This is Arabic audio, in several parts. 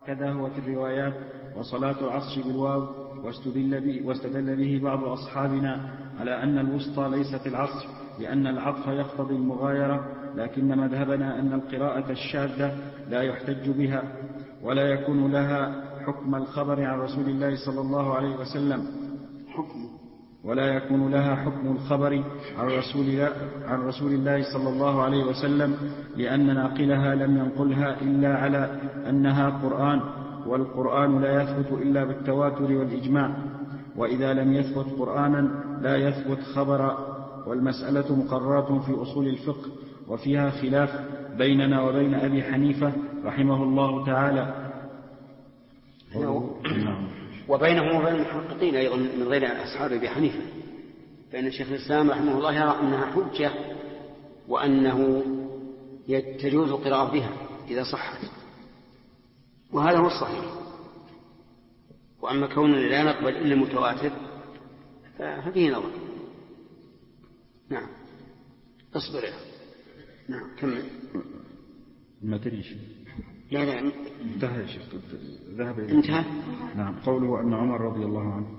كذا هو في الروايات. وصلاة العصر بالواو. واستدل به بعض أصحابنا على أن الوسطى ليست العصر لأن العطف يقتضي المغايرة، لكن مذهبنا أن القراءة الشاذة لا يحتج بها ولا يكون لها حكم الخبر عن رسول الله صلى الله عليه وسلم، ولا يكون لها حكم الخبر عن رسول الله صلى الله عليه وسلم، لأن ناقلها لم ينقلها إلا على أنها قرآن، والقرآن لا يثبت إلا بالتواتر والإجماع، وإذا لم يثبت قرآنا لا يثبت خبرا. والمسألة مقررة في أصول الفقه، وفيها خلاف بيننا وبين أبي حنيفة رحمه الله تعالى، وبينهم وبين المحققين أيضا من غير أصحاب أبي حنيفة، فإن الشيخ الإسلام رحمه الله يرى أنها حجة وأنه تجوز القراءة بها إذا صحت، وهذا هو الصحيح. وأما كوننا لا نقبل إلا المتواتر ففيه نظر. نعم اصبر يا نعم كمل. ما تريش لا انتهى يا شيخ، ذهب إليه. انتهى. نعم. قوله أن عمر رضي الله عنه.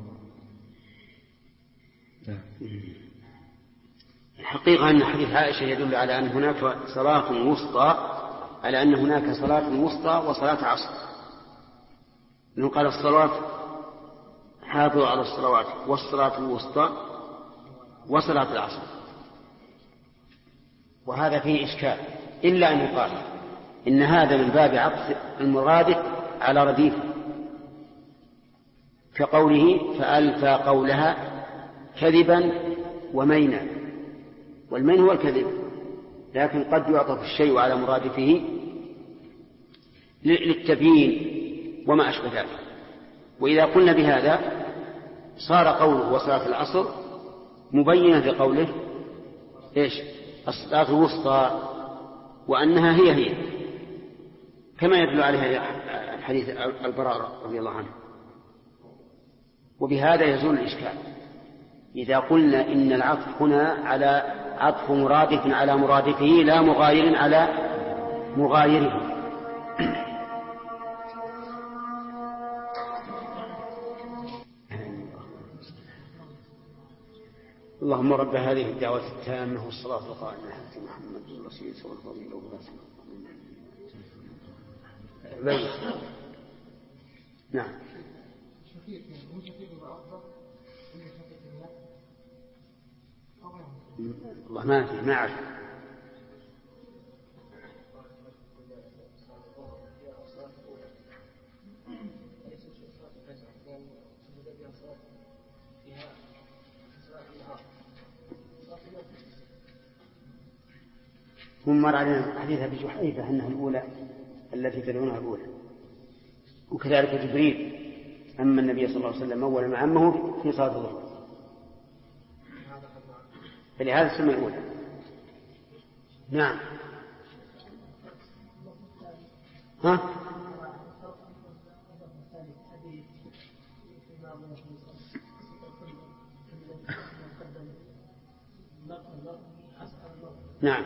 الحقيقة أن حديث عائشة يدل على أن هناك صلاة وسطى، على أن هناك صلاة وسطى وصلاة عصر، إنه قال الصلاة حافظوا على الصلوات والصلاة الوسطى وصلاة العصر، وهذا فيه إشكال، إلا أن يقال إن هذا من باب عطف المرادف على رديف، كقوله فألفى قولها كذبا ومينا، والمين هو الكذب، لكن قد يعطف الشيء على مرادفه للتبيين وما أشبه ذلك. وإذا قلنا بهذا صار قوله وصلاة العصر مبينا في قوله إيش؟ الصلاة الوسطى، وأنها هي كما يدل عليها حديث البراء رضي الله عنه. وبهذا يزول الإشكال إذا قلنا إن العطف هنا على عطف مرادف على مرادفه لا مغاير على مغايره. اللهم رب هذه الدعوة التامة والصلاة القائمة على محمد الرسول صلى الله عليه وسلم. نعم. والله ما أعرف. ثم مر علينا حديث أبي جحيفة أنها الأولى التي تدعونها الأولى، وكذلك جبريل أما النبي صلى الله عليه وسلم أول ما عمه في صلاة الظهر، فلهذا السمة الأولى. نعم. ها؟ نعم.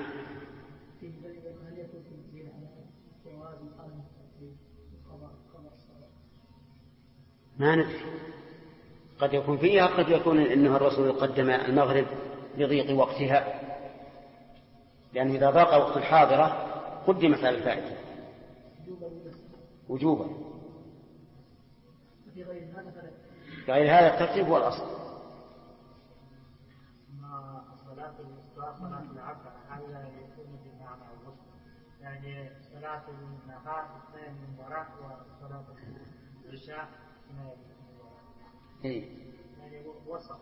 ما ندري، قد يكون فيها، قد يكون إنه الرسول قدم المغرب لضيق وقتها، لأن إذا ضاق وقت الحاضرة قدمت على الفائتة وجوبا. غير هذا الترتيب هو الأصل. صلاة الوسطى صلاة العصر هل يكون بمعنى الوسطى؟ يعني صلاة النهار اثنين من وراء وصلاة العشاء اثنين من وراء. يعني وسط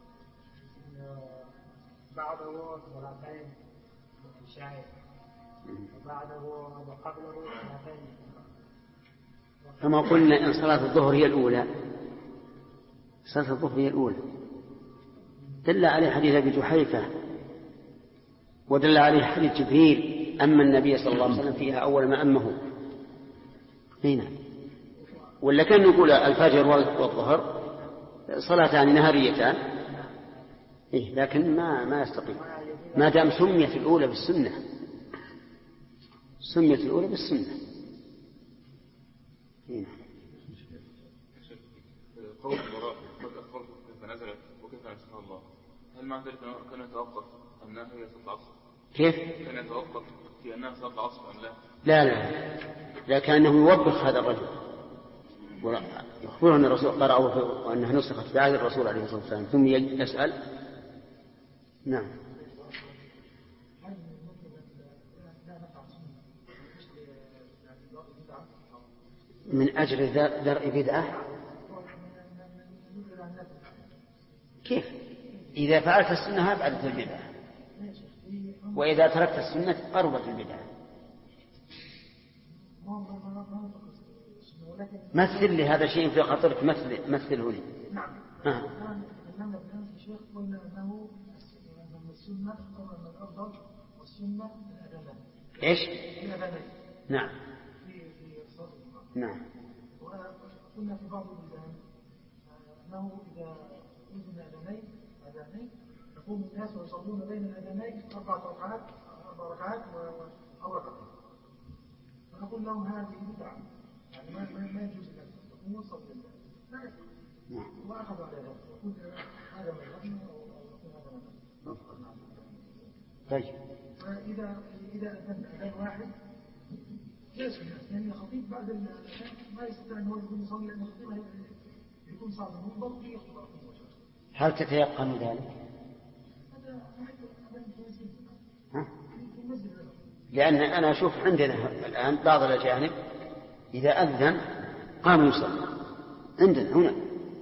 بعده صلاتين العشاء وبعده وقبله صلاتين. كما قلنا إن صلاة الظهر هي الأولى، صلاة الظهر هي الأولى، دل عليه حديث أبي جحيفة ودل عليه حديث جبريل أما النبي صلى الله عليه وسلم فيها أول ما أمه. هنا ولا كان نقول الفجر والظهر صلاتان نهاريتان، لكن ما يستقيم ما دام سميت الأولى بالسنة، سميت الأولى بالسنة. قول البراء قد أخبرت كيف نزلت وكيف نسخها الله، هل معنى ذلك كان يتوقف أنها هي صلاة العصر؟ كيف؟ كان يتوقف في أنها صلاة العصر أم لا؟ لا، لكنه يوبخ هذا الرجل يخبره أن الرسول قرأه وأنها نسخت بعد الرسول عليه الصلاة والسلام، ثم يسأل. نعم. من أجل درء بدعة؟ كيف؟ إذا فعلت السنة أبعدت البدعة، وإذا تركت السنة قربت البدعة. مثل لي هذا شيء في خاطرك، مثله لي. نعم. إنما الآن الشيخ قلنا أنه السنة الأفضل والسنة الأدلة. إيش؟ الأدلة. نعم. في الصلاة. نعم. وقلنا في بعض البلدان أنه إذا أذن أذانين يقوم الناس ويصلون بين الأذانين 4 ركعات أو ركعتين. فنقول لهم هذه بدعة، يعني ما يجوز لك تقوم وتصلي لا يفعل. الله أخذ على ذلك يقول هذا مذهبنا ويقول هذا مذهبنا. طيب. فإذا أذان واحد ليش الناس؟ لأن الخطيب بعد ما يستطيع أن هو يكون يصلي، لأن الخطيب يكون صعب المنبر ويخطب. هل تتيقن ذلك؟ لأن أنا أشوف عندنا الآن بعض الأجانب إذا أذن قاموا يصلي عندنا هنا،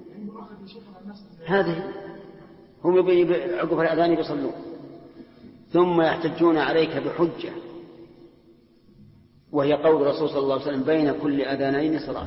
هذه هم عقب الأذان يصلون، ثم يحتجون عليك بحجة وهي قول الرسول صلى الله عليه وسلم بين كل أذانين صلاة.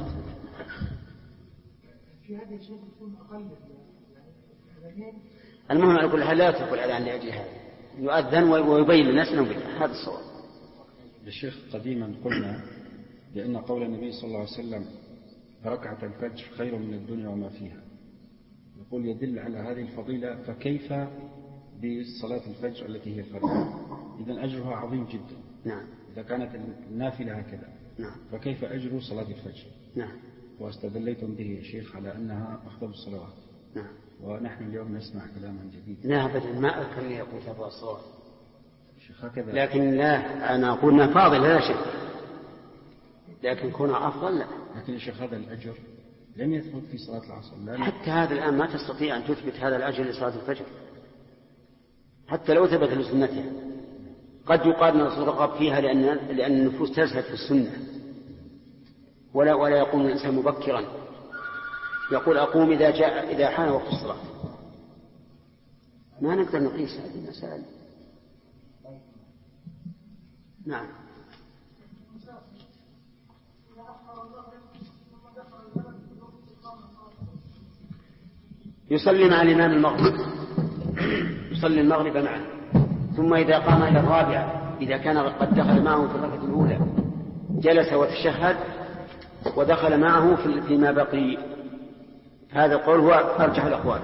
المهم على كل حال لا يترك الأذان لأجل هذا، يؤذن ويبين للناس أنه بدعة. هذا الصواب. الشيخ قديما قلنا بأن قول النبي صلى الله عليه وسلم ركعة الفجر خير من الدنيا وما فيها، يقول يدل على هذه الفضيلة، فكيف بصلاة الفجر التي هي الفريضة؟ إذن أجرها عظيم جدا. نعم. إذا كانت النافلة هكذا. نعم. فكيف أجر صلاة الفجر؟ نعم. واستدليتم به يا شيخ على أنها أفضل الصلوات. نعم. ونحن اليوم نسمع كلاما جديدا. لا أبدا، ما أذكرني أقول أفضل الصلوات، هكذا. لكن لا، أنا أقول أنها فاضلة لا شك، لكن كونها أفضل لا. لكن يا شيخ هذا الأجر لم يثبت في صلاة العصر. لا حتى هذا الآن ما تستطيع أن تثبت هذا الأجر لصلاة الفجر حتى لو ثبت لسنتها. قد يقال أن الرسول رغب فيها لأن النفوس تزهد في السنة، ولا يقوم الإنسان مبكرا، يقول أقوم إذا حان وقت الصلاة. ما نقدر نقيس هذه المسائل. نعم. يصلي مع الإمام المغرب، يصلي المغرب معه، ثم إذا قام إلى الرابعة إذا كان قد دخل معه في الركعة الأولى جلس وتشهد ودخل معه فيما بقي. هذا القول هو أرجح الأقوال.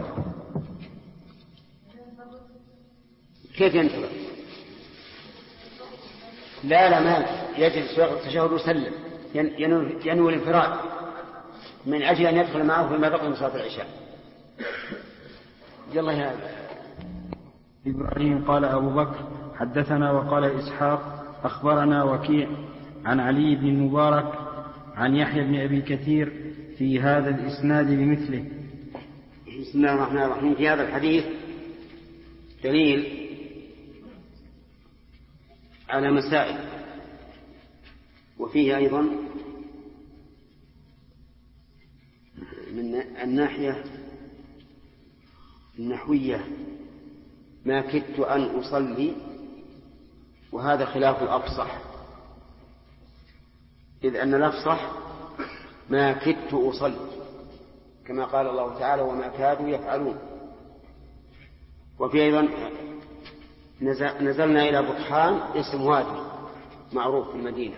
كيف ينتظر؟ لا ما يجلس التشهد ويسلم، ينوي الانفراد من أجل أن يدخل معه فيما بقي من صلاة العشاء. يلا يا إبراهيم. قال أبو بكر حدثنا وقال إسحاق أخبرنا وكيع عن علي بن المبارك عن يحيى بن أبي كثير في هذا الإسناد بمثله. بسم الله الرحمن الرحيم. في هذا الحديث دليل على مسائل، وفيه أيضا من الناحية النحوية ما كدت أن أصلي، وهذا خلاف الأفصح، إذ أن الأفصح ما كدت أصلي، كما قال الله تعالى وما كادوا يفعلون. وفي أيضا نزلنا إلى بطحان اسم وادي معروف في المدينة.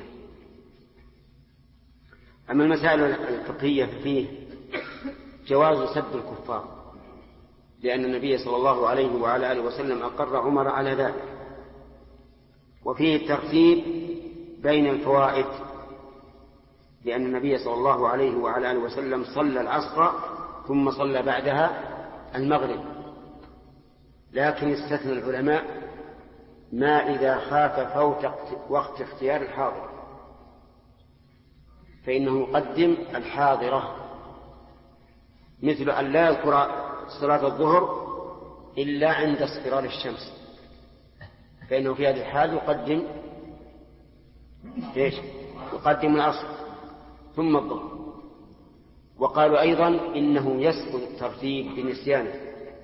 أما المسائل الفقهية فيه جواز سب الكفار، لأن النبي صلى الله عليه وعلى آله وسلم أقر عمر على ذلك. وفيه الترتيب بين الفوائد لأن النبي صلى الله عليه وعلى آله وسلم صلى العصر ثم صلى بعدها المغرب. لكن استثنى العلماء ما إذا خاف فوت وقت اختيار الحاضر، فإنه يقدم الحاضرة، مثل أن لا يذكر صلاة الظهر إلا عند اصفرار الشمس، فإنه في هذه الحال يقدم العصر ثم الظهر. وقالوا أيضا إنه يسقط الترتيب بنسيانه،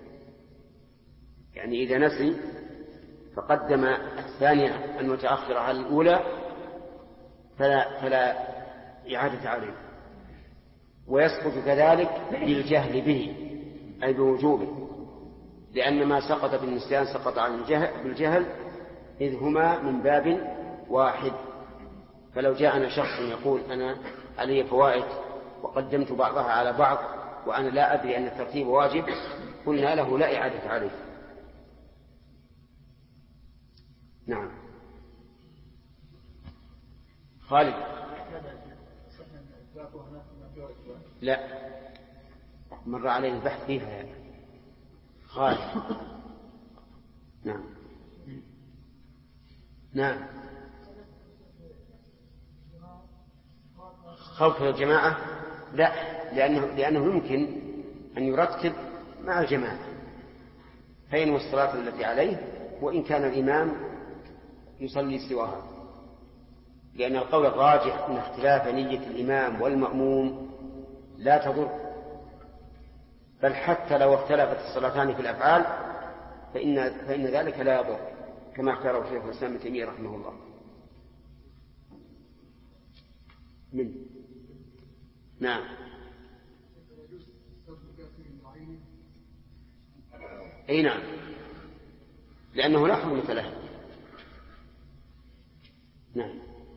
يعني إذا نسي فقدم الثانية المتأخرة على الأولى فلا إعادة عليه. ويسقط كذلك بالجهل به، أي بوجوبه، لأن ما سقط بالنسيان سقط عن بالجهل، إذ هما من باب واحد. فلو جاءنا شخص يقول أنا علي فوائد وقدمت بعضها على بعض وأنا لا أدري أن الترتيب واجب، قلنا له لا إعادة عليه. نعم. خالد. لا، مر عليه البحث فيها يعني. خالد. نعم. نعم. خوف الجماعة لا، لأنه يمكن أن يرتب مع الجماعة فين الصلاة التي عليه، وإن كان الإمام يصلي سواها، لأن القول الراجح أن اختلاف نية الإمام والمأموم لا تضر، بل حتى لو اختلفت الصلاتان في الأفعال فإن ذلك لا يضر، كما اختاره شيخ الإسلام ابن تيمية رحمه الله. نعم. أي نعم، لأنه لا حرمة له. نعم.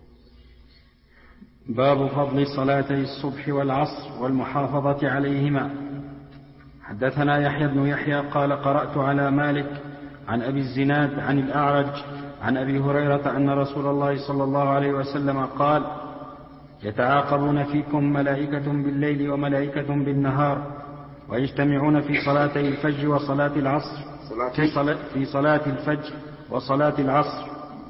باب فضل صلاتي الصبح والعصر والمحافظة عليهما. حدثنا يحيى بن يحيى قال قرأت على مالك عن أبي الزناد عن الأعرج عن أبي هريرة أن رسول الله صلى الله عليه وسلم قال: يتعاقبون فيكم ملائكة بالليل وملائكة بالنهار، ويجتمعون في صلاتي الفجر وصلاة العصر، في صلاة الفجر وصلاة العصر،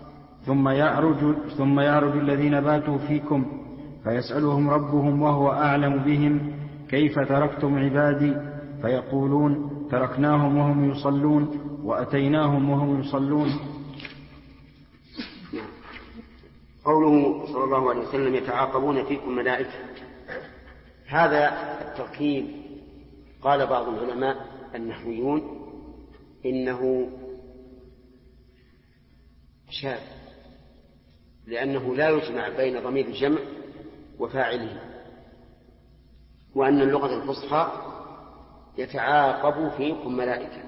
ثم يعرج الذين باتوا فيكم فيسألهم ربهم وهو أعلم بهم: كيف تركتم عبادي؟ فيقولون: تركناهم وهم يصلون وأتيناهم وهم يصلون. قوله صلى الله عليه وسلم: يتعاقبون فيكم ملائكة، هذا التركيب قال بعض العلماء النحويون إنه شاذ، لأنه لا يجمع بين ضمير الجمع وفاعله، وأن اللغة الفصحى يتعاقب فيكم ملائكة،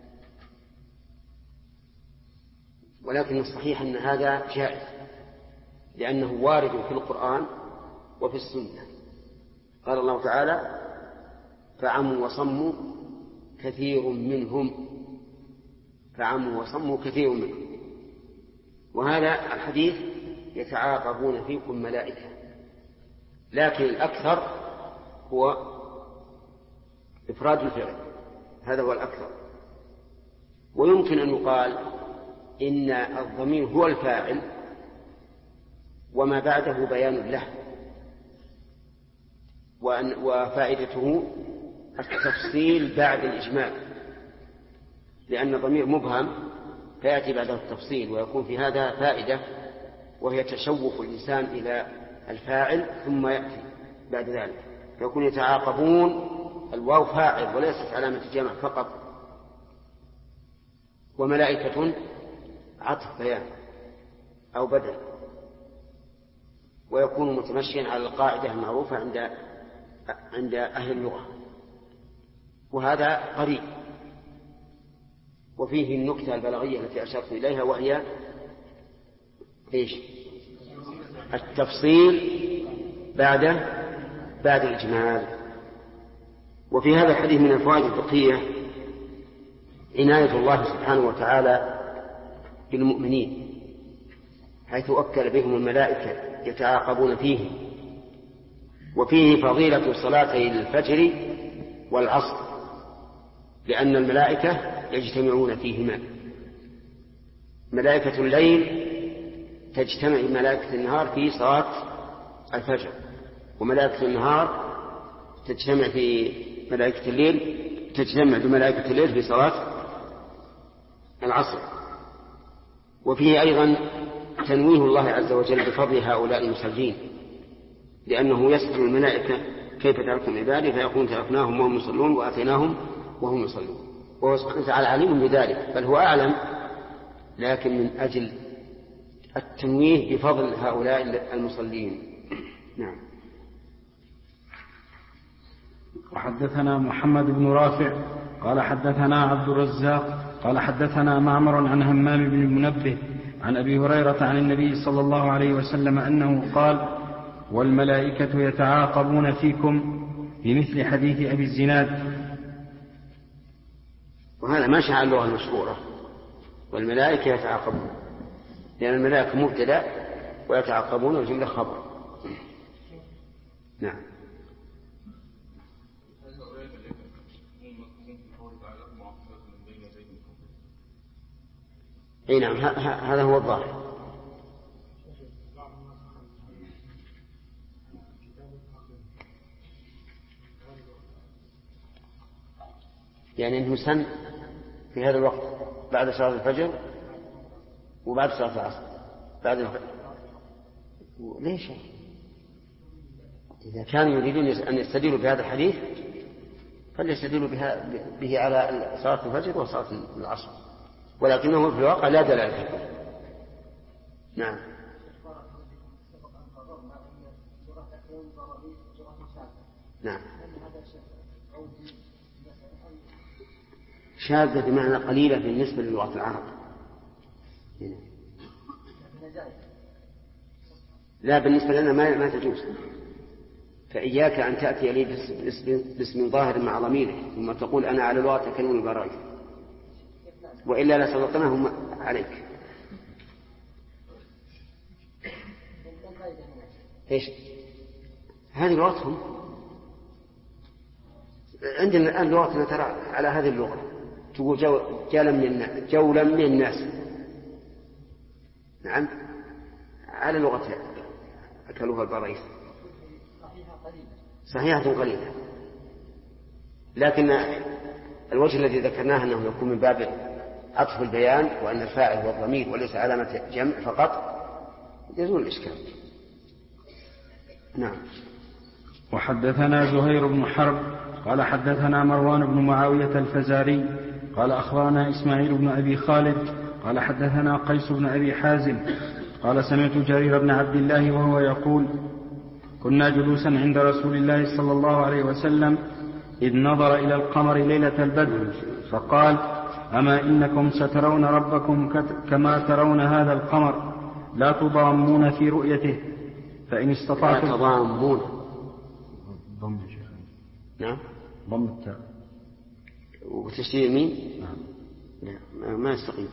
ولكن الصحيح أن هذا جائز، لأنه وارد في القرآن وفي السنة. قال الله تعالى: فعموا وصموا كثير منهم، فعموا وصموا كثير منهم. وهذا الحديث يتعاقبون فيكم ملائكة، لكن الأكثر هو إفراد الفعل، هذا هو الأكثر. ويمكن أن يقال إن الضمير هو الفاعل وما بعده بيان له، وفائدته التفصيل بعد الإجمال، لأن الضمير مبهم فيأتي بعده التفصيل، ويكون في هذا فائدة، وهي تشوف الإنسان إلى الفاعل ثم يأتي بعد ذلك، فيكون يتعاقبون الواو فاعل وليست علامة جمع فقط، وملائكة عطف بيان أو بدل، ويكون متمشيا على القاعدة المعروفة عند أهل اللغة، وهذا قريب. وفيه النكتة البلاغية التي أشرت إليها، وهي التفصيل بعد الإجمال. وفي هذا الحديث من الفوائد الفقهية عناية الله سبحانه وتعالى بالمؤمنين، حيث أكل بهم الملائكة يتعاقبون فيه وفيه فضيلة صلاتي الفجر والعصر لأن الملائكة يجتمعون فيهما. ملائكة الليل تجتمع بملائكة النهار في صلاة الفجر، وملائكة النهار تجتمع في ملائكة الليل تجتمع بملائكة الليل في صلاة العصر. وفيه أيضا تنويه الله عز وجل بفضل هؤلاء المصلين، لأنه يسأل الملائكة كيف تركتم عبادي فيقول تركناهم وهم يصلون وآتيناهم وهم يصلون، وهو سبحانه وتعالى عليم بذلك بل هو أعلم، لكن من أجل التنويه بفضل هؤلاء المصلين. نعم. وحدثنا محمد بن رافع قال حدثنا عبد الرزاق قال حدثنا معمر عن همام بن المنبه عن أبي هريرة عن النبي صلى الله عليه وسلم أنه قال: والملائكة يتعاقبون فيكم بمثل حديث أبي الزناد. وهذا ما شاء اللغة المشهورة، والملائكة يتعاقبون، لأن الملائكة مبتدأ ويتعاقبون الجملة خبر. نعم. اي نعم، هذا هو الظاهر. يعني انه سن في هذا الوقت بعد صلاة الفجر وبعد صلاة العصر بعد الفجر. ليش؟ إذا كانوا يريدون أن يستدلوا بهذا الحديث فليستدلوا به على صلاة الفجر وصلاة العصر، ولكنه في الواقع لا دلالة فيه. نعم. نعم. شاذة بمعنى قليلة بالنسبة للغة العرب. لا، بالنسبة لنا ما تجوز. فإياك أن تأتي لي باسم ظاهر مع ضميره ثم تقول أنا على لغة تكلم البراء، وإلا لسلطناهم عليك. إيش هذه لغتهم؟ عندنا الآن لغتنا ترى على هذه اللغة، تقول جولا من الناس. نعم، على لغة أكلوها البرايس. صحيحة قليلة، لكن الوجه الذي ذكرناه أنه يكون من باب عطف البيان وأن الفاعل والضمير وليس علامة جمع فقط يزول الإشكال. نعم. وحدثنا زهير بن حرب قال حدثنا مروان بن معاوية الفزاري قال أخبرنا إسماعيل بن أبي خالد قال حدثنا قيس بن أبي حازم قال سمعت جرير بن عبد الله وهو يقول: كنا جلوسا عند رسول الله صلى الله عليه وسلم إذ نظر إلى القمر ليلة البدر فقال: أما إنكم سترون ربكم كما ترون هذا القمر لا تضامون في رؤيته فإن استطعتم. لا تضامون. نعم، ضم التاء وتشديد الميم. نعم، ما يستقيم.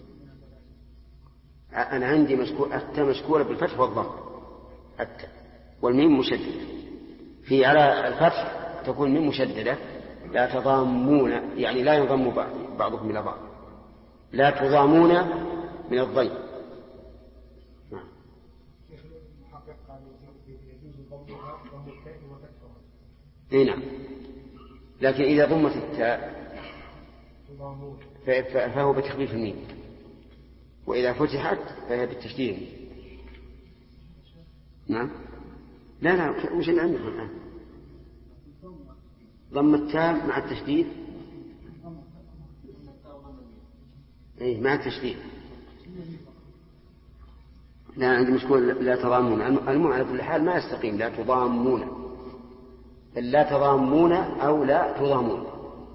أنا عندي التاء مشكورة بالفتح والضم، التاء والميم مشددة. في على الفتح تكون ميم مشددة. لا تضامون يعني لا يضم بعضكم إلى بعض. لا تضامون من الضيم. نعم، لكن إذا ضمت التاء فهو بتخفيف الميم، وإذا فتحت فهي بالتشديد. نعم. لا وش اللي عندكم الآن؟ ضم التاء مع التشديد. إيه، مع التشديد. لا، عندي مشكلة لا تضامون. المهم على كل حال ما يستقيم لا تضامون، بل لا تضامون أو لا تضامون.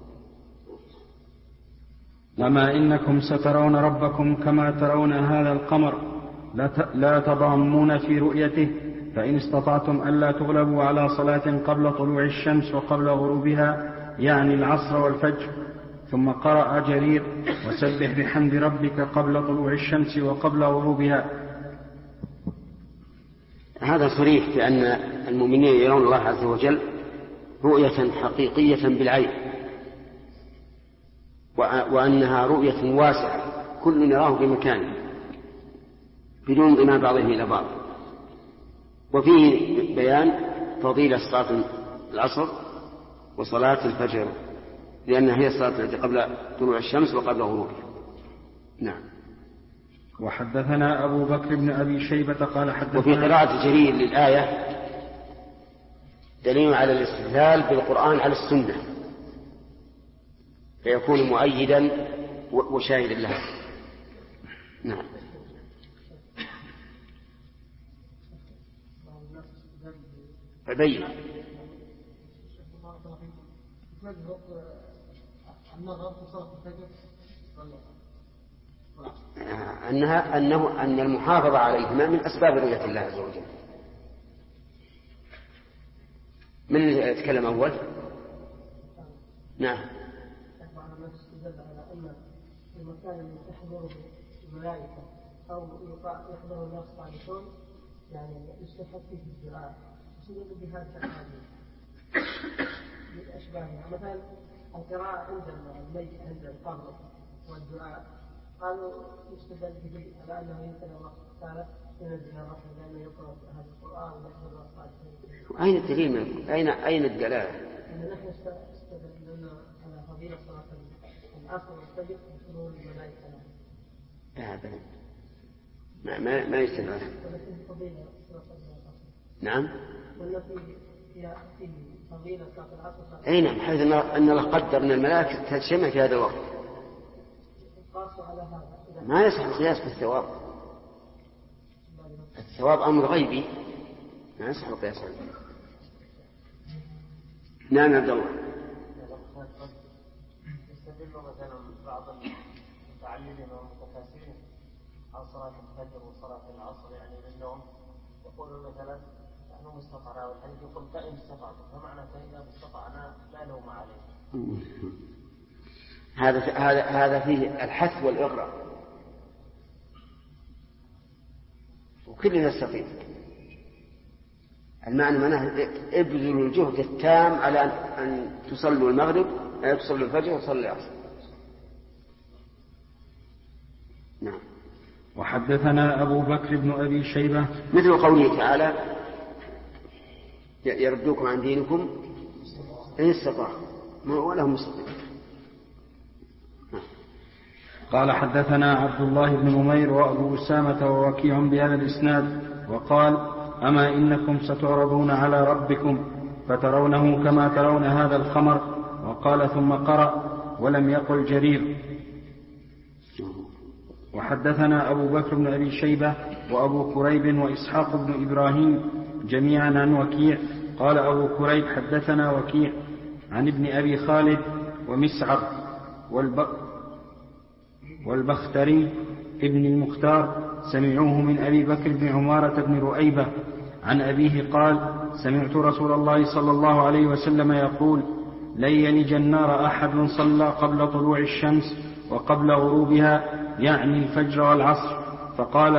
أما إنكم سترون ربكم كما ترون هذا القمر لا تضامون في رؤيته فإن استطعتم ألا تغلبوا على صلاة قبل طلوع الشمس وقبل غروبها يعني العصر والفجر. ثم قرأ جرير: وسبح بحمد ربك قبل طلوع الشمس وقبل غروبها. هذا صريح في أن المؤمنين يرون الله عز وجل رؤية حقيقية بالعين، وأنها رؤية واسعة كل يراه في مكانه بدون انضمام بعضهم إلى بعض. وفيه بيان فضيلة صلاة العصر وصلاة الفجر، لأنها هي الصلاة التي قبل طلوع الشمس وقبل غروبها. نعم. وحدثنا أبو بكر بن أبي شيبة قال حدثنا. وفي قراءة جرير للآية دليل على الاستدلال بالقرآن على السنة، فيكون مؤيدا وشاهدا لها. نعم. أبين أن المحافظة عليهما من أسباب رؤية الله عز وجل. من يتكلم أول؟ نعم. المكان اللي تحضره الملائكة أو يحضر الناس صالحون يعني يستحق فيه الدعاء، يستدل بهذا الحديث بأشباهها. مثلا القراءة عند الميت عند القبر والدعاء قالوا يستدل به على أنه يمكن الله تعالى ينزل الرحمة لأنه يقرأ هذا القرآن ويحضر الناس صالحون. أين الدليل منه؟ أين الدلالة؟ يعني نحن استدلنا على فضيلة صلاة العصر والفجر وحضور الملائكة. أبدا ما يستدل. نعم. أي نعم، حيث أن الله قدر أن الملائكة تجتمع في هذا الوقت. ما يصح القياس بالثواب. الثواب أمر غيبي، ما يصح القياس عليه. نعم عبد الله. يستدل مثلا بعض المتعلمين والمتكاسلين عن صلاة الفجر وصلاة العصر يعني للنوم، يقولون مثلا نحن استطعنا، والحديث يقول فإن استطعتم، فمعنى فإن استطعنا لا لوم عليه. هذا فيه الحث والإغراء، وكلنا نستطيع. المعنى منه ابذلوا الجهد التام على أن تصلوا المغرب، تصلوا الفجر وتصلوا العصر. نعم. وحدثنا أبو بكر بن أبي شيبة مثل قوله تعالى يردوكم عن دينكم إن استطاعوا ولهم مستطيع. قال حدثنا عبد الله بن نمير وأبو أسامة ووكيع بهذا الإسناد وقال أما إنكم ستعرضون على ربكم فترونه كما ترون هذا الخمر. وقال ثم قرأ ولم يقل جرير. وحدثنا أبو بكر بن أبي شيبة وأبو كريب وإسحاق بن إبراهيم جميعا عن وكيع. قال أبو كريب حدثنا وكيع عن ابن أبي خالد ومسعر والبختري ابن المختار سمعوه من أبي بكر بن عمارة بن رؤيبة عن أبيه قال سمعت رسول الله صلى الله عليه وسلم يقول لن يلج النار أحد صلى قبل طلوع الشمس وقبل غروبها يعني الفجر والعصر. فقال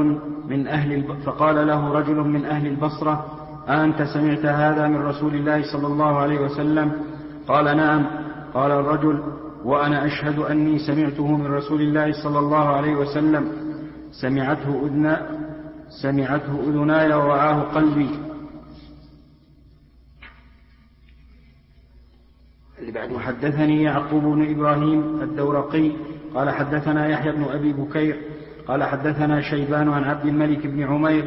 له رجل من أهل البصرة أنت سمعت هذا من رسول الله صلى الله عليه وسلم؟ قال نعم. قال الرجل وأنا أشهد أني سمعته من رسول الله صلى الله عليه وسلم سمعته أذناي ووعاه قلبي. وحدثني يعقوب بن إبراهيم الدورقي قال حدثنا يحيى بن أبي بكير قال حدثنا شيبان عن عبد الملك بن عمير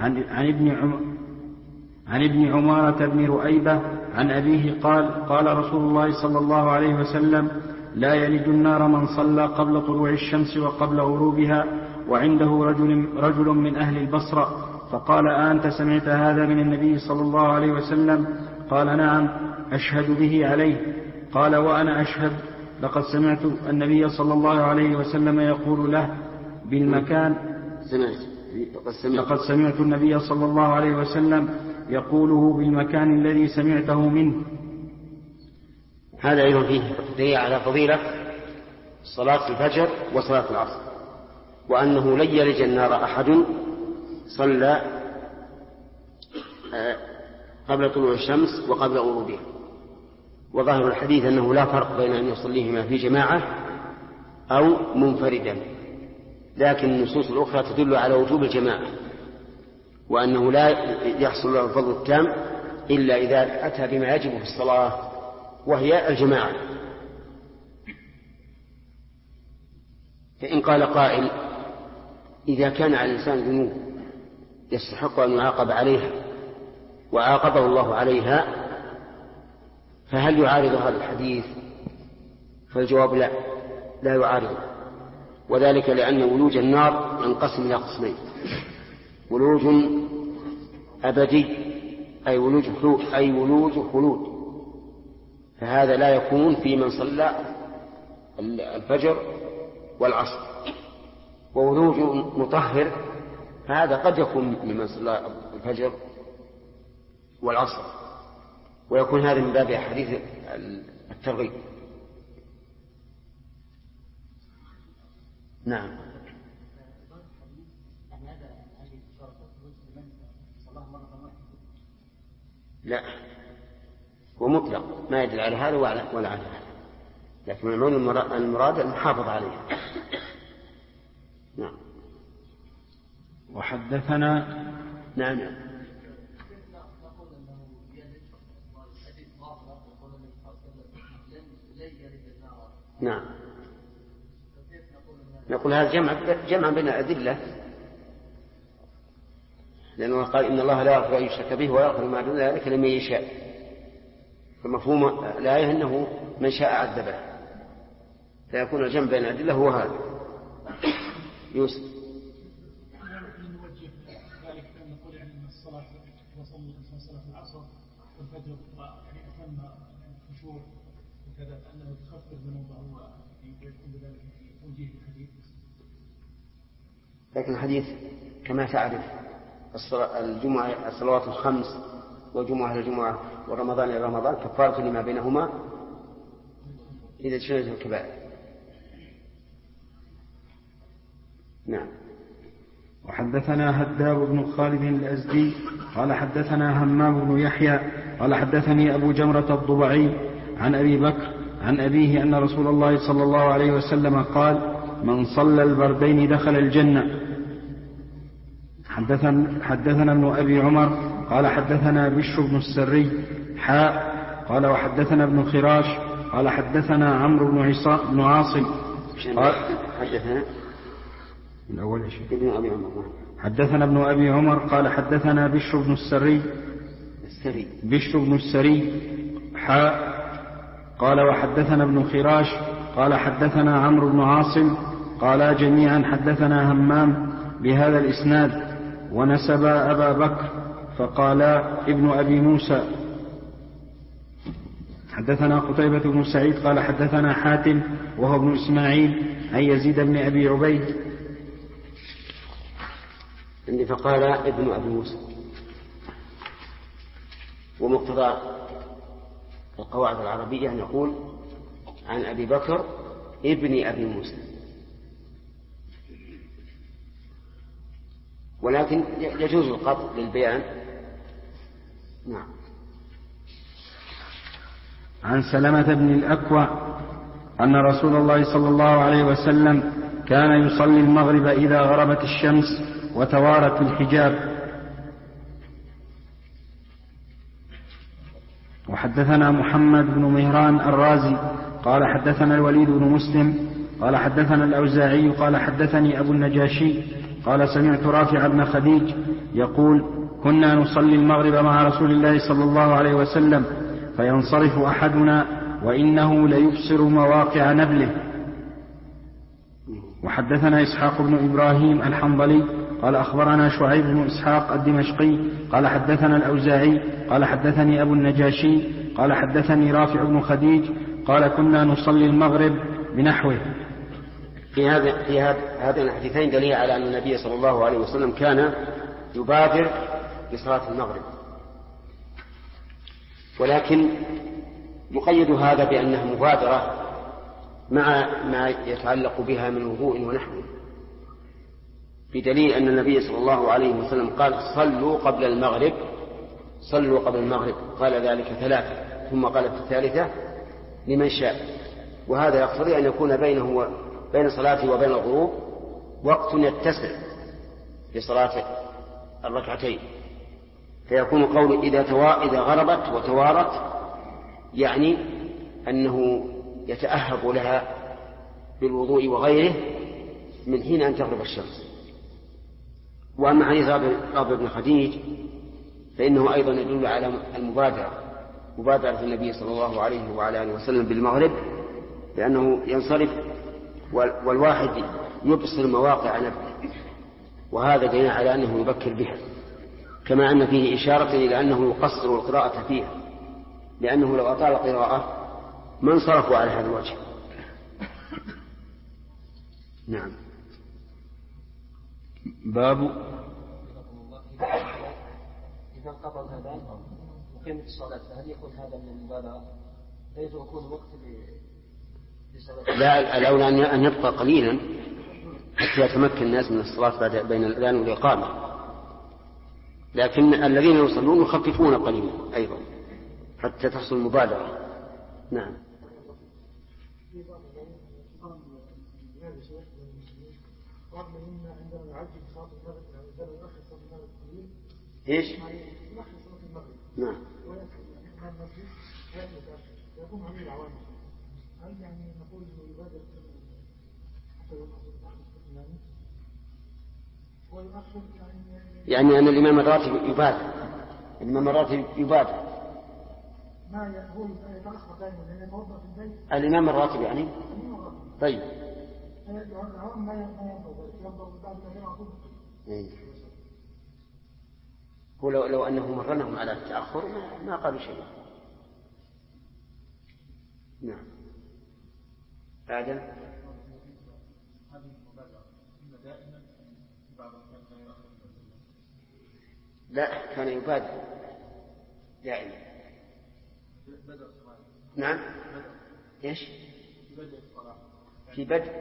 عن ابن عمارة بن رؤيبة عن أبيه قال رسول الله صلى الله عليه وسلم لا يلج النار من صلى قبل طلوع الشمس وقبل غروبها. وعنده رجل من أهل البصرة فقال أنت سمعت هذا من النبي صلى الله عليه وسلم؟ قال نعم أشهد به عليه. قال وأنا أشهد لقد سمعت النبي صلى الله عليه وسلم يقول له بالمكان لقد سمعت النبي صلى الله عليه وسلم يقوله بالمكان الذي سمعته منه. هذا أيضا فيه دليل على فضيلة صلاة الفجر وصلاة العصر، وأنه لن يلج النار أحد صلى قبل طلوع الشمس وقبل غروبها. وظاهر الحديث أنه لا فرق بين أن يصليهما في جماعة أو منفردا، لكن النصوص الأخرى تدل على وجوب الجماعة، وأنه لا يحصل له الفضل التام إلا إذا أتى بما يجب في الصلاة وهي الجماعة. فإن قال قائل: إذا كان على الإنسان ذنوب يستحق أن يعاقب عليها وعاقبه الله عليها، فهل يعارض هذا الحديث؟ فالجواب لا، لا يعارض، وذلك لأن ولوج النار ينقسم إلى قسمين: ولوج أبدي أي ولوج خلود، فهذا لا يكون في من صلى الفجر والعصر. وولوج مطهر فهذا قد يكون ممن صلى الفجر والعصر، ويكون هذا من باب حديث الترغيب. نعم. لا، هو مطلق ما يدل على هذا ولا على هذا، لكن المراد المحافظة عليه. نعم. وحدثنا نعم. نعم. نقول هذا جمع بين الأدلة، لأنه قال: إن الله لا يغفر أن يشرك به ويغفر ما دون ذلك لمن يشاء، فمفهوم الآية أنه من شاء عذبه، فيكون الجمع بين الأدلة هو هذا. يوسف. نوجه ذلك أن نقول يعني أن الصلاة وصلوا صلاة العصر والفجر يعني أتم الخشوع وكذا، أنه تخفف ذنوبه ويكون بذلك توجيه الحديث. لكن الحديث كما تعرف الجمعة الصلوات الخمس وجمعة للجمعة ورمضان إلى رمضان كفارة لما بينهما إذا اجتنبت الكبائر. نعم. وحدثنا هداب بن خالد الأزدي قال حدثنا همام بن يحيى قال حدثني أبو جمرة الضبعي عن أبي بكر عن أبيه أن رسول الله صلى الله عليه وسلم قال: من صلى البردين دخل الجنة. حدثنا ابن أبي عمر قال حدثنا بشر بن السري قال وحدثنا ابن خراش قال حدثنا عمرو بن عاصم قال حدثنا الأول ابن أبي عمر. حدثنا ابن أبي عمر قال حدثنا بشر بن السري قال وحدثنا ابن خراش قال حدثنا عمرو بن عاصم قال جميعا حدثنا همام بهذا الإسناد ونسب أبا بكر فقال ابن أبي موسى. حدثنا قتيبة بن سعيد قال حدثنا حاتم وهو ابن إسماعيل عن يزيد بن أبي عبيد فقال ابن أبي موسى. ومقتضى القواعد العربية أن يقول عن أبي بكر ابن أبي موسى، ولكن يجوز القطع للبيان. نعم. عن سلمة بن الأكوع أن رسول الله صلى الله عليه وسلم كان يصلي المغرب إذا غربت الشمس وتوارت الحجاب. وحدثنا محمد بن مهران الرازي قال حدثنا الوليد بن مسلم قال حدثنا الأوزاعي قال حدثني أبو النجاشي قال سمعت رافع بن خديج يقول: كنا نصلي المغرب مع رسول الله صلى الله عليه وسلم فينصرف أحدنا وإنه ليبصر مواقع نبله. وحدثنا إسحاق بن إبراهيم الحنظلي قال أخبرنا شعيب بن إسحاق الدمشقي قال حدثنا الأوزاعي قال حدثني أبو النجاشي قال حدثني رافع بن خديج قال كنا نصلي المغرب بنحوه. في هذين الحديثين دليل على أن النبي صلى الله عليه وسلم كان يبادر بصلاة المغرب، ولكن يقيد هذا بأنها مبادرة مع ما يتعلق بها من وضوء ونحوه، بدليل أن النبي صلى الله عليه وسلم قال: صلوا قبل المغرب صلوا قبل المغرب، قال ذلك 3 ثم قال في الثالثة لمن شاء. وهذا يقتضي أن يكون بين صلاته وبين الغروب وقت يتسع لصلاة الركعتين، فيكون قول إذا غربت وتوارت يعني أنه يتأهب لها بالوضوء وغيره من حين أن تغرب الشمس. وأما حديث رابع بن خديج فإنه أيضا يدل على مبادرة النبي صلى الله عليه وعلى آله وسلم بالمغرب، لأنه ينصرف والواحد يبصر مواقع نفسه، وهذا دليل على أنه يبكر بها، كما أن فيه إشارة إلى أنه يقصر القراءة فيها، لأنه لو أطال القراءة ما انصرفوا على هذا الوجه. نعم. باب إذا انقطع الأذان وقيمة الصلاة فهل يكون هذا من المبالغة؟ ليس يكون وقت لصلاة؟ لا، الأولى أن يبقى قليلا حتى يتمكن الناس من الصلاة بين الأذان والإقامة، لكن الذين يصلون يخففون قليلا أيضا حتى تحصل المبالغة. نعم. ايش؟ نعم. يعني أن الإمام الراتب يبادر. الإمام الراتب يعني. طيب. هو لو أنه مرنهم على التأخر ما قالوا شيء. نعم. آدم. لا، كان يبادر دائما. نعم. ايش؟ في بدء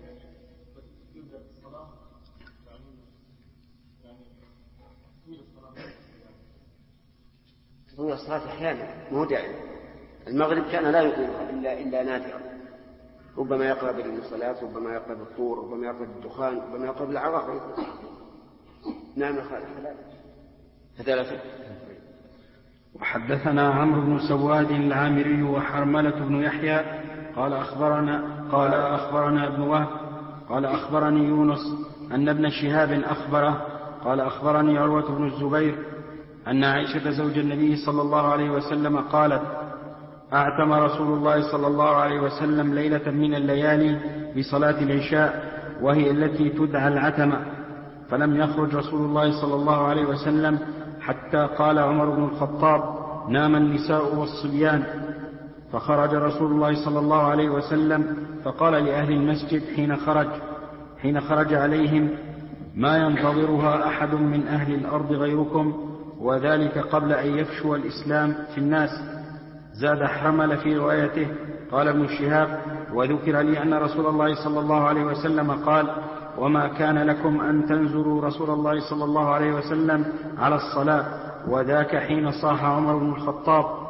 تطويل الصلاة أحيانا مو دائما. المغرب كان لا يطيلها إلا نادرا، ربما يقرأ بالصلاة، ربما يقرأ بالطور، ربما يقرأ بالدخان، ربما يقرأ بالعراق. نعم يا خالد. ثلاثة. وحدثنا عمرو بن سواد العامري وحرملة بن يحيى قال أخبرنا ابن وهب قال أخبرني يونس أن ابن شهاب أخبره قال أخبرني عروة بن الزبير أن عائشة زوج النبي صلى الله عليه وسلم قالت: أعتم رسول الله صلى الله عليه وسلم ليلة من الليالي بصلاة العشاء وهي التي تدعى العتمة، فلم يخرج رسول الله صلى الله عليه وسلم حتى قال عمر بن الخطاب: نام النساء والصبيان. فخرج رسول الله صلى الله عليه وسلم فقال لأهل المسجد حين خرج عليهم: ما ينتظرها أحد من أهل الأرض غيركم، وذلك قبل أن يفشو الإسلام في الناس. زاد حرمل في روايته. قال ابن شهاب: وذكر لي أن رسول الله صلى الله عليه وسلم قال: وما كان لكم أن تنزلوا رسول الله صلى الله عليه وسلم على الصلاة، وذاك حين صاح عمر بن الخطاب.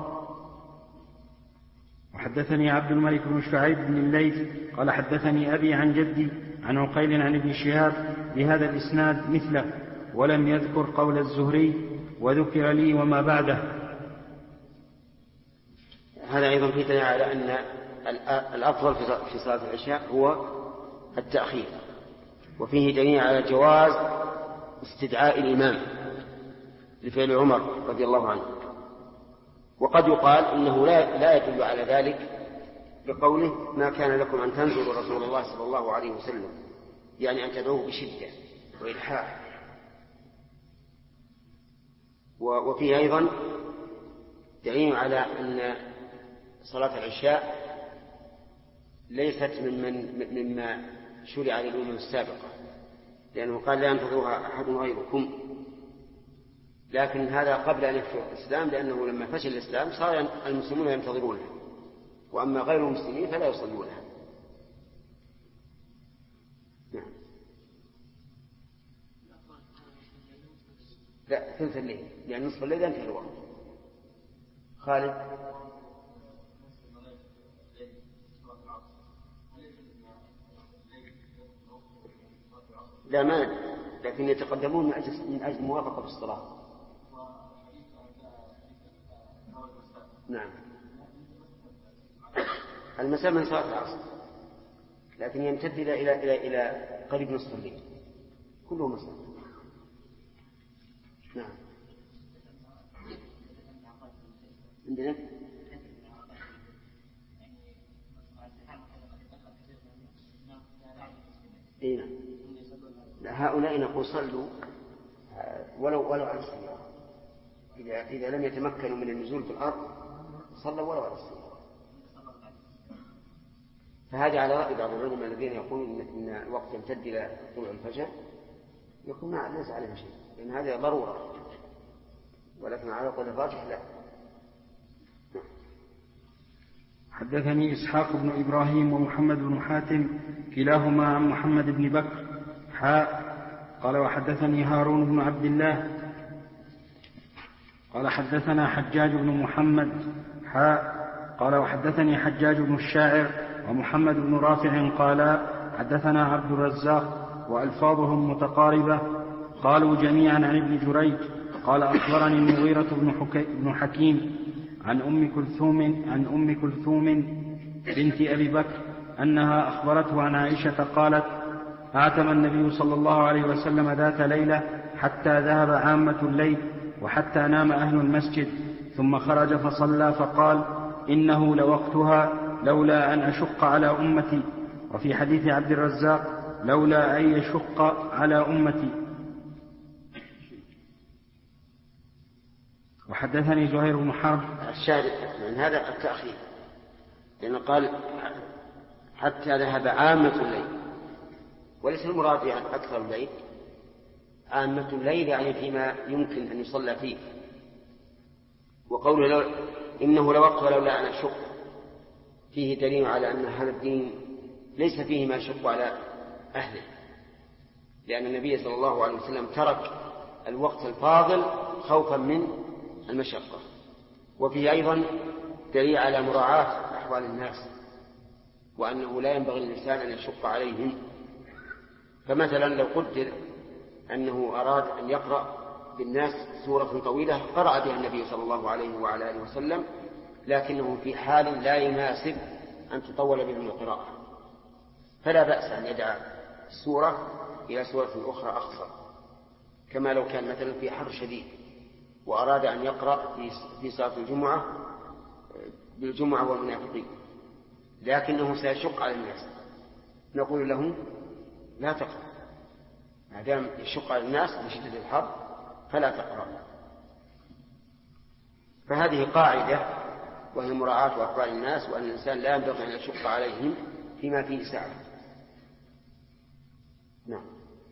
وحدثني عبد الملك بن شعيب بن الليث قال حدثني أبي عن جدي عن عقيل عن ابن شهاب بهذا الإسناد مثله، ولم يذكر قول الزهري وذكر لي وما بعده. هذا أيضا في دليل على أن الأفضل في صلاة العشاء هو التأخير، وفيه دليل على جواز استدعاء الإمام لفعل عمر رضي الله عنه. وقد يقال إنه لا يدل على ذلك بقوله: ما كان لكم أن تنزلوا رسول الله صلى الله عليه وسلم، يعني أن تدعوه بشدة وإلحاح. وفيه أيضا دليل على أن صلاة العشاء ليست مما شرع للأمم السابقة، لأنه قال: لا ينتظرها أحد غيركم. لكن هذا قبل أن يفشو الإسلام، لأنه لما فشل الإسلام صار المسلمون ينتظرونها، وأما غير المسلمين فلا يصلونها. نعم. لا، ثلث الليل، لأن نصف الليل ينتهي الوقت. خالد. لا مانع، لكن يتقدمون من أجل موافقة الصلاة. نعم، المساء من صلاة العصر، لكن يمتد إلى قريب نصف الليل، كله مساء. نعم. عندنا إيه؟ هؤلاء نقول صلوا ولو على السيارة، إذا لم يتمكنوا من النزول في الأرض صلوا ولو على السيارة. فهذا على رأي بعض العلماء الذين يقولون إن الوقت يمتد إلى طلوع الفجر، يكون ليس عليه شيء، لأن هذه ضرورة، ولكن على قول الراجح لا. حدثني إسحاق بن إبراهيم ومحمد بن حاتم كلاهما عن محمد بن بكر قال وحدثني هارون بن عبد الله قال حدثنا حجاج بن محمد قال وحدثني حجاج بن الشاعر ومحمد بن رافع قال حدثنا عبد الرزاق وألفاظهم متقاربة قالوا جميعا عن ابن جريج قال أخبرني المغيرة بن حكيم عن أم كلثوم بنت أبي بكر أنها أخبرته عن عائشة قالت أعتم النبي صلى الله عليه وسلم ذات ليلة حتى ذهب عامة الليل وحتى نام أهل المسجد، ثم خرج فصلى فقال إنه لوقتها لولا أن أشق على أمتي. وفي حديث عبد الرزاق لولا أن يشق على أمتي. وحدثني زهير بن حرب. الشاهد من هذا التأخير، لأنه قال حتى ذهب عامة الليل، وليس المراد يعني أكثر الليل، عامة الليل يعني فيما يمكن أن يصلى فيه. وقوله إنه لوقت لولا أن أشق فيه دليل على أن هذا الدين ليس فيه ما يشق على أهله، لأن النبي صلى الله عليه وسلم ترك الوقت الفاضل خوفا من المشقة. وفيه أيضا دليل على مراعاة أحوال الناس، وأنه لا ينبغي للإنسان أن يشق عليهم. فمثلا لو قدر أنه أراد أن يقرأ بالناس سورة طويلة قرأ بها النبي صلى الله عليه وعلى آله وسلم، لكنه في حال لا يناسب أن تطول بهم القراءة، فلا بأس أن يدعى السورة إلى سورة أخرى أخصر، كما لو كان مثلا في حر شديد وأراد أن يقرأ في صلاة الجمعة بالجمعة والمنافقين، لكنه سيشق على الناس، نقول له لا تقرأ ما دام يشق على الناس بشدة الحر فلا تقرأ. فهذه قاعدة وهي مراعاة أحوال الناس، وأن الإنسان لا ينبغي أن يشق عليهم فيما فيه سعة. نعم.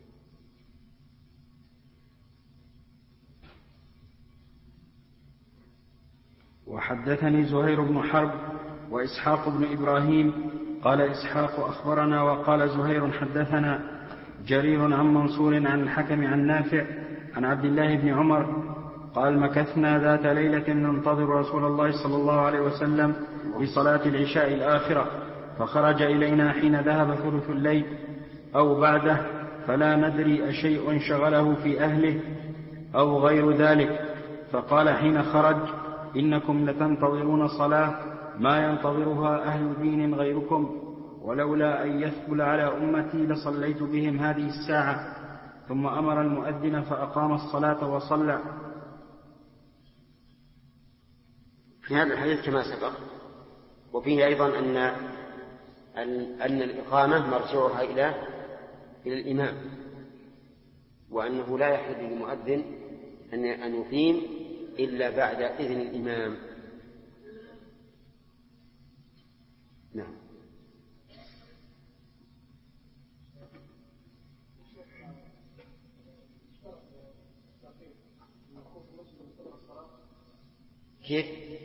وحدثني زهير بن حرب وإسحاق بن إبراهيم قال إسحاق أخبرنا وقال زهير حدثنا جرير عن منصور عن الحكم عن نافع عن عبد الله بن عمر قال مكثنا ذات ليلة ننتظر رسول الله صلى الله عليه وسلم لصلاة العشاء الآخرة، فخرج إلينا حين ذهب ثلث الليل أو بعده، فلا ندري أشيء شغله في أهله أو غير ذلك، فقال حين خرج إنكم لتنتظرون صلاة ما ينتظرها أهل دين غيركم، ولولا أن يثقل على أمتي لصليت بهم هذه الساعة. ثم أمر المؤذن فأقام الصلاة وصلى. في هذا الحديث كما سبق، وفيه أيضا أن الإقامة مرجعها إلى الإمام، وأنه لا يحل للمؤذن أن يقيم إلا بعد إذن الإمام. نعم. كيف؟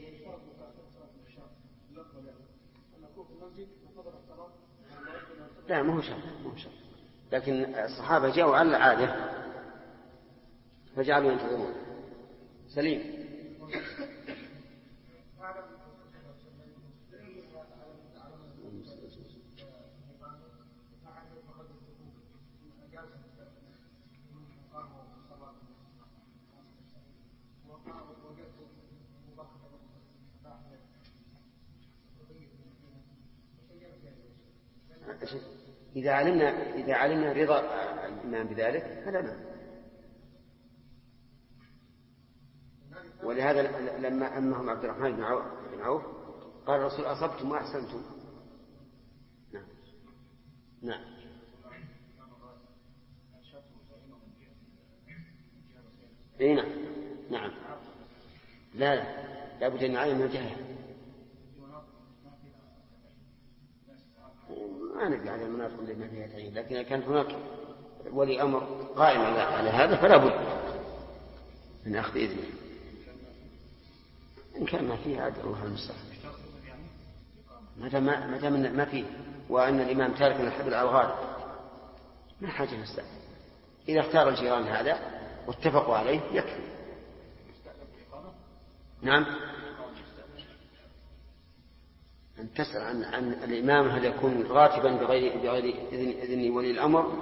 لا مو شرط، لكن الصحابة جاءوا على العادة فجعلوا ينتظرون. سليم. إذا علمنا رضا الإمام بذلك فلا نعم. ولهذا لما أمهم عبد الرحمن بن عوف قال الرسول أصبتم وأحسنتم. نعم. نعم. إيه نعم. نعم. لا بد أن يعلم من جهة. ما ندري على المناطق اللي ما فيها تعيين، لكن كان هناك ولي أمر قائم على هذا فلا بد من أخذ إذنه. إن كان ما فيه عاد الله المستعان. ما دام ما فيه وأن الإمام تارك الحبل على الغالب ما حاجة نستعين. إذا اختار الجيران هذا واتفقوا عليه يكفي. نعم. أن تسأل عن الإمام هل يكون راتبا بغير إذن ولي الأمر.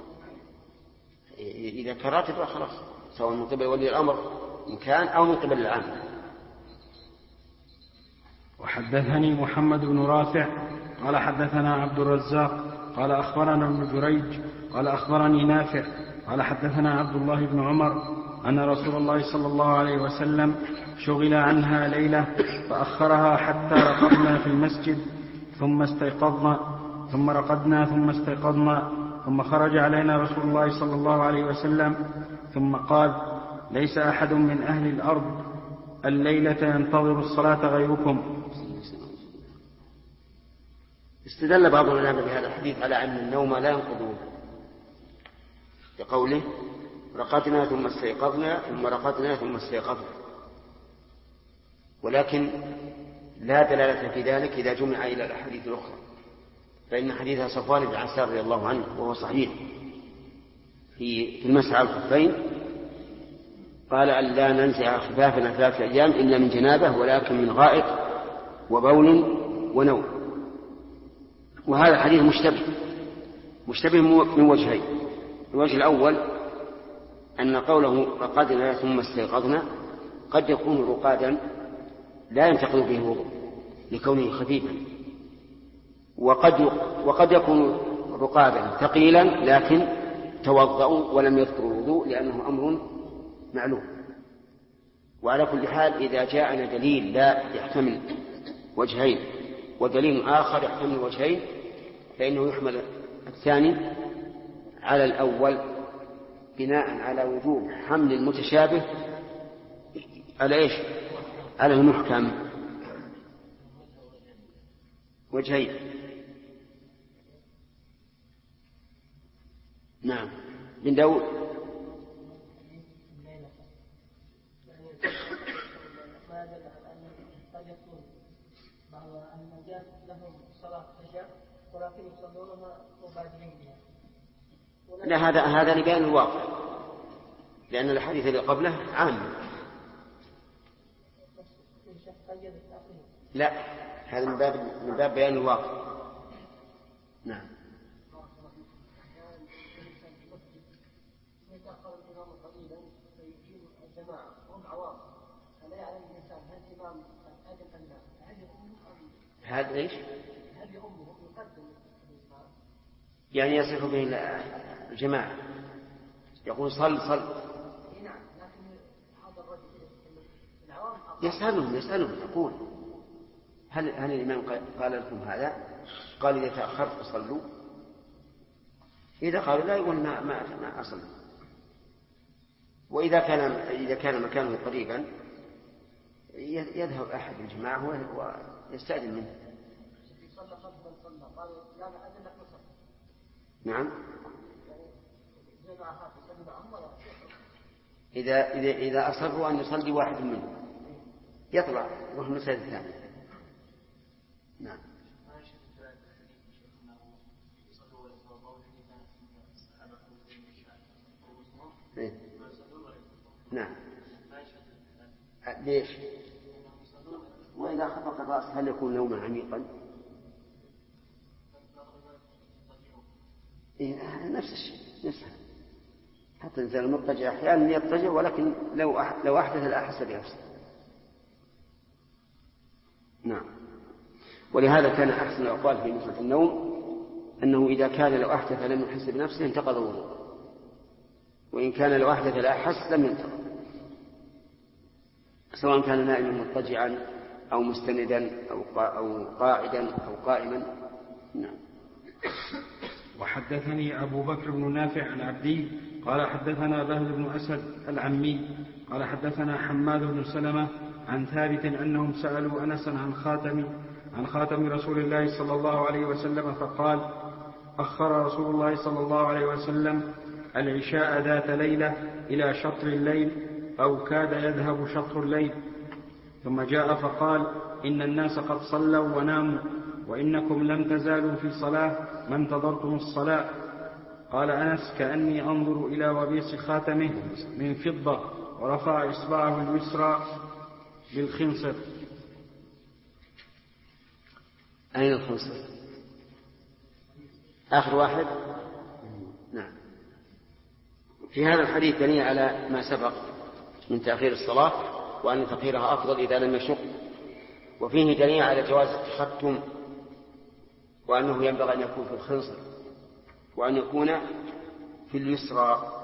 إذا كان راتبا خلاص سواء من قبل ولي الأمر إن كان أو من قبل العام. وحدثني محمد بن رافع قال حدثنا عبد الرزاق قال أخبرنا ابن جريج قال أخبرني نافع قال حدثنا عبد الله بن عمر أن رسول الله صلى الله عليه وسلم شغل عنها ليلة فأخرها حتى رقدنا في المسجد ثم استيقظنا ثم رقدنا ثم استيقظنا ثم خرج علينا رسول الله صلى الله عليه وسلم ثم قال ليس أحد من أهل الأرض الليلة ينتظر الصلاة غيركم. استدل بعض العلماء بهذا الحديث على أن النوم لا ينقض بقوله رقدنا ثم استيقظنا ثم رقدنا ثم استيقظنا، ولكن لا دلالة في ذلك إذا جمع إلى الأحاديث الأخرى، فإن حديث صفوان بن عسار رضي الله عنه وهو صحيح في المسح على الخفين قال أن لا ننزع خفافنا 3 أيام إلا من جنابه ولكن من غائط وبول ونوم. وهذا الحديث مشتبه من وجهين. الوجه الأول أن قوله رقدنا ثم استيقظنا قد يكون رقادا لا ينتقل به الوضوء لكونه خفيفا، وقد يكون رقادا ثقيلا لكن توضأوا ولم يذكروا الوضوء لأنه أمر معلوم. وعلى كل حال إذا جاءنا دليل لا يحتمل وجهين ودليل آخر يحتمل وجهين فإنه يحمل الثاني على الأول بناء على وجوب حمل المتشابه على إيش؟ على المحكم. وجهين. نعم. بن داود. ولكن يصلونها مبادرين بها. لا هذا لبيان الواقع لأن الحديث اللي قبله عام. لا هذا من باب بيان الواقع. نعم. هذا ايش؟ يعني يصح به الجماعة يقول صل يسألهم يقول هل الإمام قال لكم هذا؟ قال إذا تأخرت فصلوا. إذا قالوا لا يقول ما أصل. وإذا كان مكانه قريبا يذهب أحد الجماعة ويستأذن منه. نعم. إذا أصروا أن يصلي واحد منهم يطلع وهم المسجد الثاني. نعم. نعم. ليش؟ إذا خفق الرأس هل يكون نوما عميقا؟ نفس الشيء، نفسها. حتى الإنسان المضطجع أحيانا يضطجع، ولكن لو أحدث لا أحس بنفسه. نعم. ولهذا كان أحسن الأقوال في مسألة النوم أنه إذا كان لو أحدث لم يحس بنفسه انتقض الوضوء، وإن كان لو أحدث لا أحس لم ينتقض، سواء كان نائما مضطجعا أو مستندا أو قاعدا أو قائما. نعم. وحدثني أبو بكر بن نافع عن عبدي قال حدثنا بهز بن أسد العمي قال حدثنا حماد بن سلمة عن ثابت أنهم سألوا أنسا عن خاتم رسول الله صلى الله عليه وسلم فقال أخر رسول الله صلى الله عليه وسلم العشاء ذات ليلة إلى شطر الليل أو كاد يذهب شطر الليل، ثم جاء فقال إن الناس قد صلوا وناموا وإنكم لم تزالوا في صلاة ما انتظرتم الصلاة. قال أنس كأني أنظر إلى وبيص خاتمه من فضة ورفع إصبعه اليسرى بالخنصر. أين الخنصر؟ آخر واحد. نعم. في هذا الحديث دليل على ما سبق من تأخير الصلاة، وأن تأخيرها أفضل إذا لم يشق، وفيه دليل على جواز التختم، وأنه ينبغي أن يكون في الخنصر وأن يكون في اليسرى.